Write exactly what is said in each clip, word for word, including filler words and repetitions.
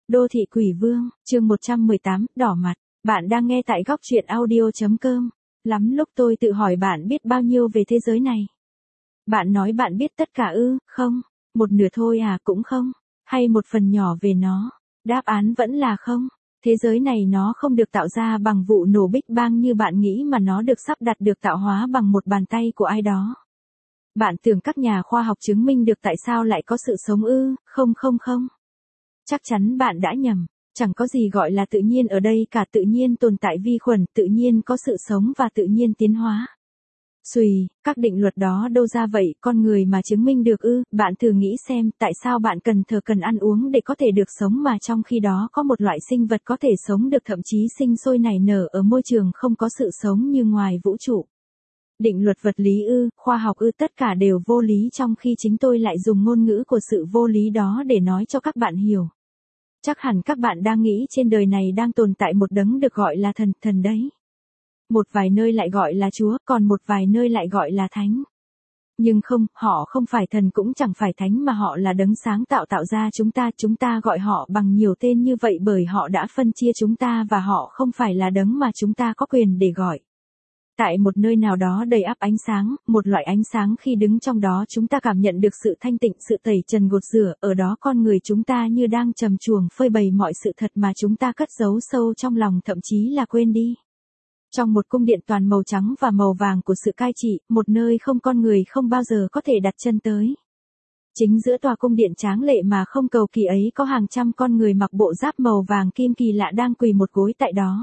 Đô thị quỷ vương, chương một trăm mười tám, đỏ mặt. Bạn đang nghe tại góc truyện audio.com. Lắm lúc tôi tự hỏi bạn biết bao nhiêu về thế giới này. Bạn nói bạn biết tất cả ư, không? Một nửa thôi à, cũng không. Hay một phần nhỏ về nó. Đáp án vẫn là không. Thế giới này nó không được tạo ra bằng vụ nổ Big Bang như bạn nghĩ mà nó được sắp đặt được tạo hóa bằng một bàn tay của ai đó. Bạn tưởng các nhà khoa học chứng minh được tại sao lại có sự sống ư, không không không. Chắc chắn bạn đã nhầm, chẳng có gì gọi là tự nhiên ở đây cả, tự nhiên tồn tại vi khuẩn, tự nhiên có sự sống và tự nhiên tiến hóa. Xùi, các định luật đó đâu ra vậy, con người mà chứng minh được ư, bạn thử nghĩ xem, tại sao bạn cần thờ cần ăn uống để có thể được sống mà trong khi đó có một loại sinh vật có thể sống được thậm chí sinh sôi nảy nở ở môi trường không có sự sống như ngoài vũ trụ. Định luật vật lý ư, khoa học ư, tất cả đều vô lý trong khi chính tôi lại dùng ngôn ngữ của sự vô lý đó để nói cho các bạn hiểu. Chắc hẳn các bạn đang nghĩ trên đời này đang tồn tại một đấng được gọi là thần, thần đấy. Một vài nơi lại gọi là Chúa, còn một vài nơi lại gọi là Thánh. Nhưng không, họ không phải thần cũng chẳng phải thánh mà họ là đấng sáng tạo tạo ra chúng ta, chúng ta gọi họ bằng nhiều tên như vậy bởi họ đã phân chia chúng ta và họ không phải là đấng mà chúng ta có quyền để gọi. Tại một nơi nào đó đầy ắp ánh sáng, một loại ánh sáng khi đứng trong đó chúng ta cảm nhận được sự thanh tịnh, sự tẩy trần gột rửa, ở đó con người chúng ta như đang trầm chuồng phơi bày mọi sự thật mà chúng ta cất giấu sâu trong lòng thậm chí là quên đi. Trong một cung điện toàn màu trắng và màu vàng của sự cai trị, một nơi không con người không bao giờ có thể đặt chân tới. Chính giữa tòa cung điện tráng lệ mà không cầu kỳ ấy có hàng trăm con người mặc bộ giáp màu vàng kim kỳ lạ đang quỳ một gối tại đó.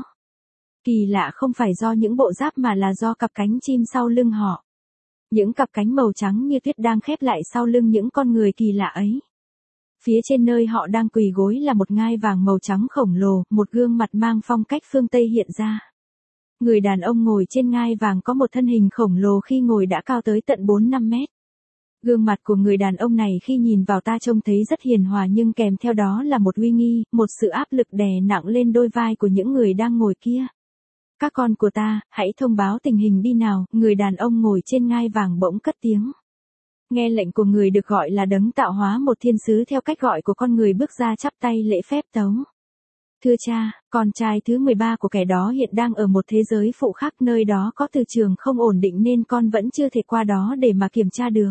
Kỳ lạ không phải do những bộ giáp mà là do cặp cánh chim sau lưng họ. Những cặp cánh màu trắng như tuyết đang khép lại sau lưng những con người kỳ lạ ấy. Phía trên nơi họ đang quỳ gối là một ngai vàng màu trắng khổng lồ, một gương mặt mang phong cách phương Tây hiện ra. Người đàn ông ngồi trên ngai vàng có một thân hình khổng lồ khi ngồi đã cao tới tận bốn năm mét. Gương mặt của người đàn ông này khi nhìn vào ta trông thấy rất hiền hòa nhưng kèm theo đó là một uy nghi, một sự áp lực đè nặng lên đôi vai của những người đang ngồi kia. Các con của ta, hãy thông báo tình hình đi nào, người đàn ông ngồi trên ngai vàng bỗng cất tiếng. Nghe lệnh của người được gọi là đấng tạo hóa, một thiên sứ theo cách gọi của con người bước ra chắp tay lễ phép tấu. Thưa cha, con trai thứ mười ba của kẻ đó hiện đang ở một thế giới phụ khác, nơi đó có từ trường không ổn định nên con vẫn chưa thể qua đó để mà kiểm tra được.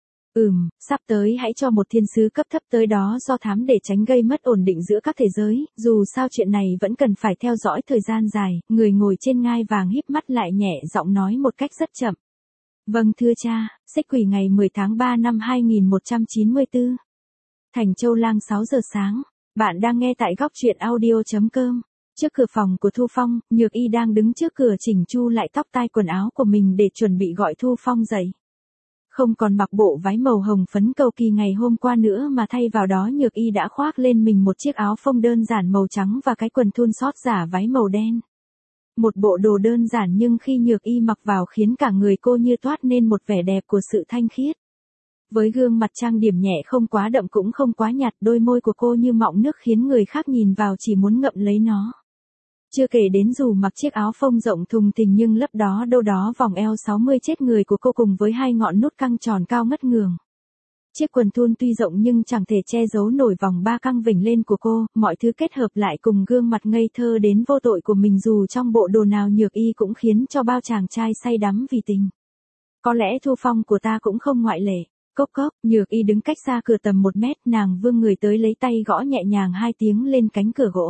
Ừm, sắp tới hãy cho một thiên sứ cấp thấp tới đó do thám để tránh gây mất ổn định giữa các thế giới, dù sao chuyện này vẫn cần phải theo dõi thời gian dài, người ngồi trên ngai vàng híp mắt lại nhẹ giọng nói một cách rất chậm. Vâng thưa cha, xích quỷ ngày mười tháng ba năm hai nghìn một trăm chín mươi tư. Thành Châu Lang sáu giờ sáng, bạn đang nghe tại góc truyện audio.com. Trước cửa phòng của Thu Phong, Nhược Y đang đứng trước cửa chỉnh chu lại tóc tai quần áo của mình để chuẩn bị gọi Thu Phong dậy. Không còn mặc bộ váy màu hồng phấn cầu kỳ ngày hôm qua nữa mà thay vào đó Nhược Y đã khoác lên mình một chiếc áo phông đơn giản màu trắng và cái quần thun sót giả váy màu đen. Một bộ đồ đơn giản nhưng khi Nhược Y mặc vào khiến cả người cô như toát nên một vẻ đẹp của sự thanh khiết. Với gương mặt trang điểm nhẹ không quá đậm cũng không quá nhạt, đôi môi của cô như mọng nước khiến người khác nhìn vào chỉ muốn ngậm lấy nó. Chưa kể đến dù mặc chiếc áo phông rộng thùng thình nhưng lấp đó đâu đó vòng eo sáu mươi chết người của cô cùng với hai ngọn nút căng tròn cao ngất ngường. Chiếc quần thun tuy rộng nhưng chẳng thể che giấu nổi vòng ba căng vểnh lên của cô, mọi thứ kết hợp lại cùng gương mặt ngây thơ đến vô tội của mình dù trong bộ đồ nào Nhược Y cũng khiến cho bao chàng trai say đắm vì tình. Có lẽ Thu Phong của ta cũng không ngoại lệ. Cốc cốc, Nhược Y đứng cách xa cửa tầm một mét, nàng vươn người tới lấy tay gõ nhẹ nhàng hai tiếng lên cánh cửa gỗ.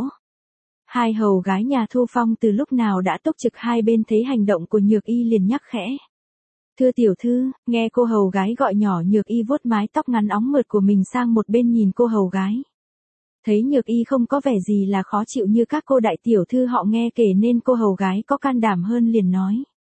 Hai hầu gái nhà Thu Phong từ lúc nào đã túc trực hai bên thấy hành động của Nhược Y liền nhắc khẽ. Thưa tiểu thư, nghe cô hầu gái gọi nhỏ, Nhược Y vuốt mái tóc ngắn óng mượt của mình sang một bên nhìn cô hầu gái. Thấy Nhược Y không có vẻ gì là khó chịu như các cô đại tiểu thư họ nghe kể nên cô hầu gái có can đảm hơn liền nói.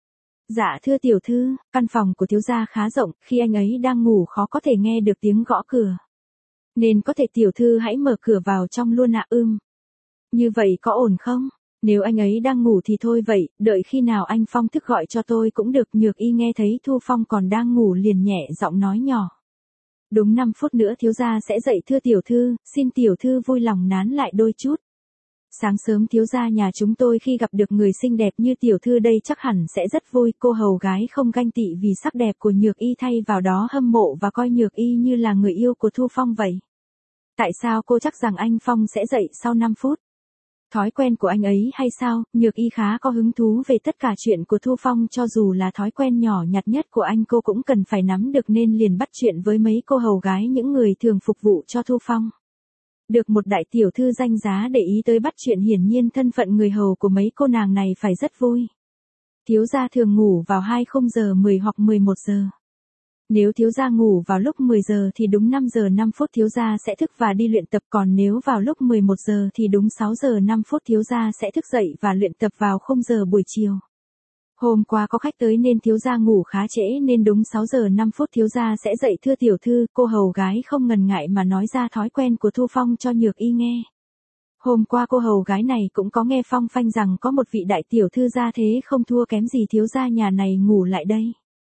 Dạ thưa tiểu thư, căn phòng của thiếu gia khá rộng, khi anh ấy đang ngủ khó có thể nghe được tiếng gõ cửa. Nên có thể tiểu thư hãy mở cửa vào trong luôn ạ. Ưm. Như vậy có ổn không? Nếu anh ấy đang ngủ thì thôi vậy, đợi khi nào anh Phong thức gọi cho tôi cũng được. Nhược Y nghe thấy Thu Phong còn đang ngủ liền nhẹ giọng nói nhỏ. Đúng năm phút nữa thiếu gia sẽ dậy thưa tiểu thư, xin tiểu thư vui lòng nán lại đôi chút. Sáng sớm thiếu gia nhà chúng tôi khi gặp được người xinh đẹp như tiểu thư đây chắc hẳn sẽ rất vui. Cô hầu gái không ganh tị vì sắc đẹp của Nhược Y, thay vào đó hâm mộ và coi Nhược Y như là người yêu của Thu Phong vậy. Tại sao cô chắc rằng anh Phong sẽ dậy sau năm phút? Thói quen của anh ấy hay sao? Nhược Y khá có hứng thú về tất cả chuyện của Thu Phong, cho dù là thói quen nhỏ nhặt nhất của anh cô cũng cần phải nắm được, nên liền bắt chuyện với mấy cô hầu gái, những người thường phục vụ cho Thu Phong. Được một đại tiểu thư danh giá để ý tới bắt chuyện, hiển nhiên thân phận người hầu của mấy cô nàng này phải rất vui. Thiếu gia thường ngủ vào hai khung giờ mười hoặc mười một giờ. Nếu thiếu gia ngủ vào lúc mười giờ thì đúng năm giờ năm phút thiếu gia sẽ thức và đi luyện tập, còn nếu vào lúc mười một giờ thì đúng sáu giờ năm phút thiếu gia sẽ thức dậy và luyện tập vào khung giờ buổi chiều. Hôm qua có khách tới nên thiếu gia ngủ khá trễ, nên đúng sáu giờ năm phút thiếu gia sẽ dậy. Thưa tiểu thư, cô hầu gái không ngần ngại mà nói ra thói quen của Thu Phong cho Nhược Y nghe. Hôm qua cô hầu gái này cũng có nghe phong phanh rằng có một vị đại tiểu thư gia thế không thua kém gì thiếu gia nhà này ngủ lại đây.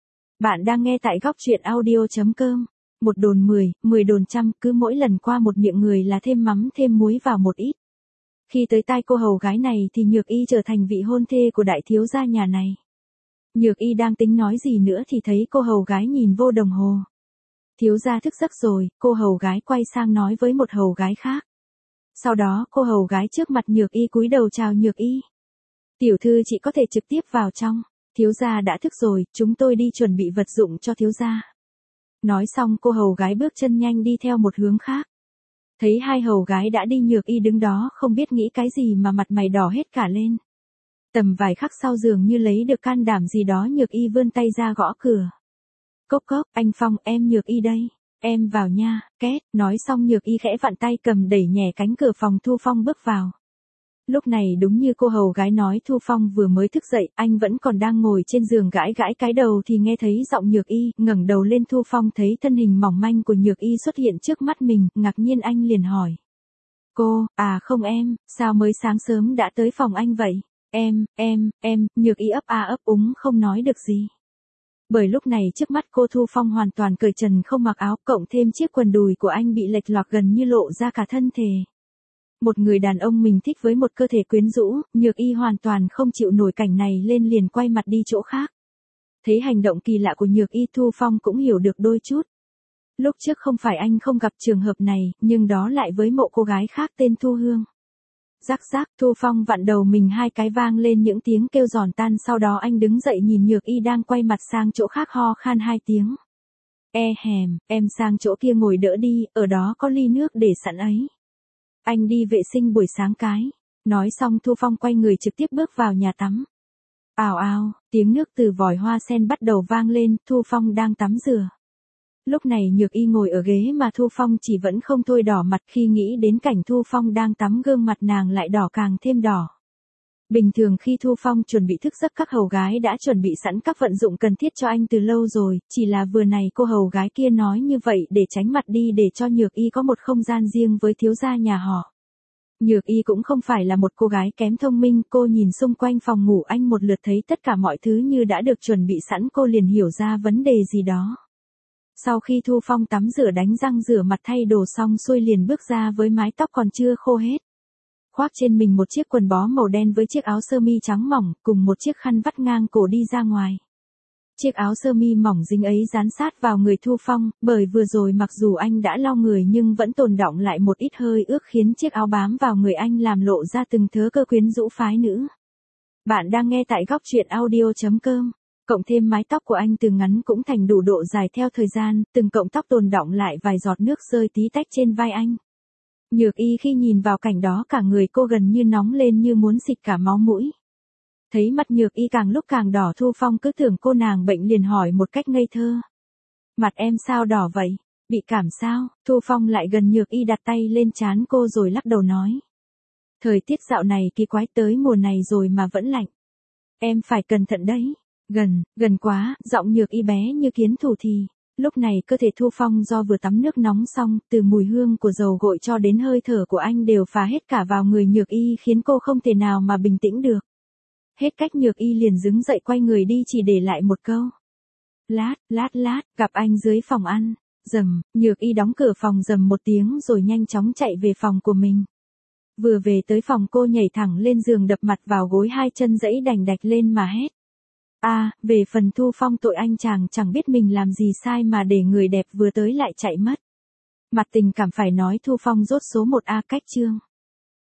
Bạn đang nghe tại góc truyện audio chấm com. Một đồn mười, mười đồn trăm, cứ mỗi lần qua một miệng người là thêm mắm thêm muối vào một ít. Khi tới tai cô hầu gái này thì Nhược Y trở thành vị hôn thê của đại thiếu gia nhà này. Nhược Y đang tính nói gì nữa thì thấy cô hầu gái nhìn vô đồng hồ. Thiếu gia thức giấc rồi, cô hầu gái quay sang nói với một hầu gái khác. Sau đó cô hầu gái trước mặt Nhược Y cúi đầu chào Nhược Y. Tiểu thư chị có thể trực tiếp vào trong. Thiếu gia đã thức rồi, chúng tôi đi chuẩn bị vật dụng cho thiếu gia. Nói xong cô hầu gái bước chân nhanh đi theo một hướng khác. Thấy hai hầu gái đã đi, Nhược Y đứng đó không biết nghĩ cái gì mà mặt mày đỏ hết cả lên. Tầm vài khắc sau, dường như lấy được can đảm gì đó, Nhược Y vươn tay ra gõ cửa. Cốc cốc, anh Phong, em Nhược Y đây. Em vào nha, két. Nói xong Nhược Y khẽ vặn tay cầm đẩy nhẹ cánh cửa phòng. Thu Phong bước vào. Lúc này đúng như cô hầu gái nói, Thu Phong vừa mới thức dậy, anh vẫn còn đang ngồi trên giường gãi gãi cái đầu thì nghe thấy giọng Nhược Y. Ngẩng đầu lên, Thu Phong thấy thân hình mỏng manh của Nhược Y xuất hiện trước mắt mình, ngạc nhiên anh liền hỏi. Cô, à không em, sao mới sáng sớm đã tới phòng anh vậy? Em, em, em, Nhược Y ấp a ấp úng không nói được gì. Bởi lúc này trước mắt cô Thu Phong hoàn toàn cởi trần không mặc áo, cộng thêm chiếc quần đùi của anh bị lệch lọt gần như lộ ra cả thân thể. Một người đàn ông mình thích với một cơ thể quyến rũ, Nhược Y hoàn toàn không chịu nổi cảnh này lên liền quay mặt đi chỗ khác. Thấy hành động kỳ lạ của Nhược Y, Thu Phong cũng hiểu được đôi chút. Lúc trước không phải anh không gặp trường hợp này, nhưng đó lại với một cô gái khác tên Thu Hương. Rắc rắc, Thu Phong vặn đầu mình hai cái, vang lên những tiếng kêu giòn tan, sau đó anh đứng dậy nhìn Nhược Y đang quay mặt sang chỗ khác, ho khan hai tiếng. E hèm, em sang chỗ kia ngồi đỡ đi, ở đó có ly nước để sẵn ấy. Anh đi vệ sinh buổi sáng cái. Nói xong Thu Phong quay người trực tiếp bước vào nhà tắm. Ào ào, tiếng nước từ vòi hoa sen bắt đầu vang lên, Thu Phong đang tắm rửa. Lúc này Nhược Y ngồi ở ghế mà Thu Phong chỉ vẫn không thôi đỏ mặt, khi nghĩ đến cảnh Thu Phong đang tắm, gương mặt nàng lại đỏ càng thêm đỏ. Bình thường khi Thu Phong chuẩn bị thức giấc, các hầu gái đã chuẩn bị sẵn các vận dụng cần thiết cho anh từ lâu rồi, chỉ là vừa này cô hầu gái kia nói như vậy để tránh mặt đi, để cho Nhược Y có một không gian riêng với thiếu gia nhà họ. Nhược Y cũng không phải là một cô gái kém thông minh, cô nhìn xung quanh phòng ngủ anh một lượt, thấy tất cả mọi thứ như đã được chuẩn bị sẵn, cô liền hiểu ra vấn đề gì đó. Sau khi Thu Phong tắm rửa, đánh răng, rửa mặt, thay đồ xong xuôi liền bước ra với mái tóc còn chưa khô hết. Khoác trên mình một chiếc quần bó màu đen với chiếc áo sơ mi trắng mỏng, cùng một chiếc khăn vắt ngang cổ đi ra ngoài. Chiếc áo sơ mi mỏng dính ấy dán sát vào người Thu Phong, bởi vừa rồi mặc dù anh đã lau người nhưng vẫn tồn đọng lại một ít hơi ướt, khiến chiếc áo bám vào người anh làm lộ ra từng thớ cơ quyến rũ phái nữ. Bạn đang nghe tại góc truyện audio chấm com. Cộng thêm mái tóc của anh từ ngắn cũng thành đủ độ dài theo thời gian, từng cọng tóc tồn đọng lại vài giọt nước rơi tí tách trên vai anh. Nhược Y khi nhìn vào cảnh đó, cả người cô gần như nóng lên như muốn xịt cả máu mũi. Thấy mặt Nhược Y càng lúc càng đỏ, Thu Phong cứ tưởng cô nàng bệnh liền hỏi một cách ngây thơ. Mặt em sao đỏ vậy? Bị cảm sao? Thu Phong lại gần Nhược Y đặt tay lên trán cô rồi lắc đầu nói. Thời tiết dạo này kỳ quái, tới mùa này rồi mà vẫn lạnh. Em phải cẩn thận đấy. Gần, gần quá, giọng Nhược Y bé như kiến thủ thì. Lúc này cơ thể Thu Phong do vừa tắm nước nóng xong, từ mùi hương của dầu gội cho đến hơi thở của anh đều phả hết cả vào người Nhược Y, khiến cô không thể nào mà bình tĩnh được. Hết cách Nhược Y liền đứng dậy quay người đi, chỉ để lại một câu. Lát, lát lát, gặp anh dưới phòng ăn. Rầm, Nhược Y đóng cửa phòng rầm một tiếng rồi nhanh chóng chạy về phòng của mình. Vừa về tới phòng, cô nhảy thẳng lên giường, đập mặt vào gối, hai chân giãy đành đạch lên mà hét. A, à, về phần Thu Phong, tội anh chàng chẳng biết mình làm gì sai mà để người đẹp vừa tới lại chạy mất. Mặt tình cảm phải nói Thu Phong rốt số một A cách chương.